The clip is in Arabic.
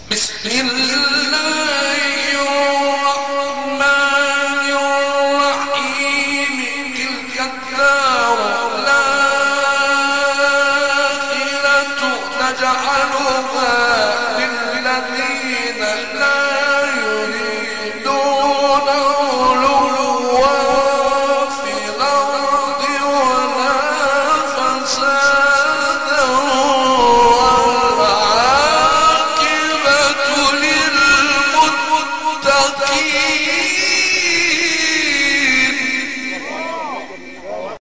بسم الله الرحمن الرحيم تلك الدار الآخرة نجعلها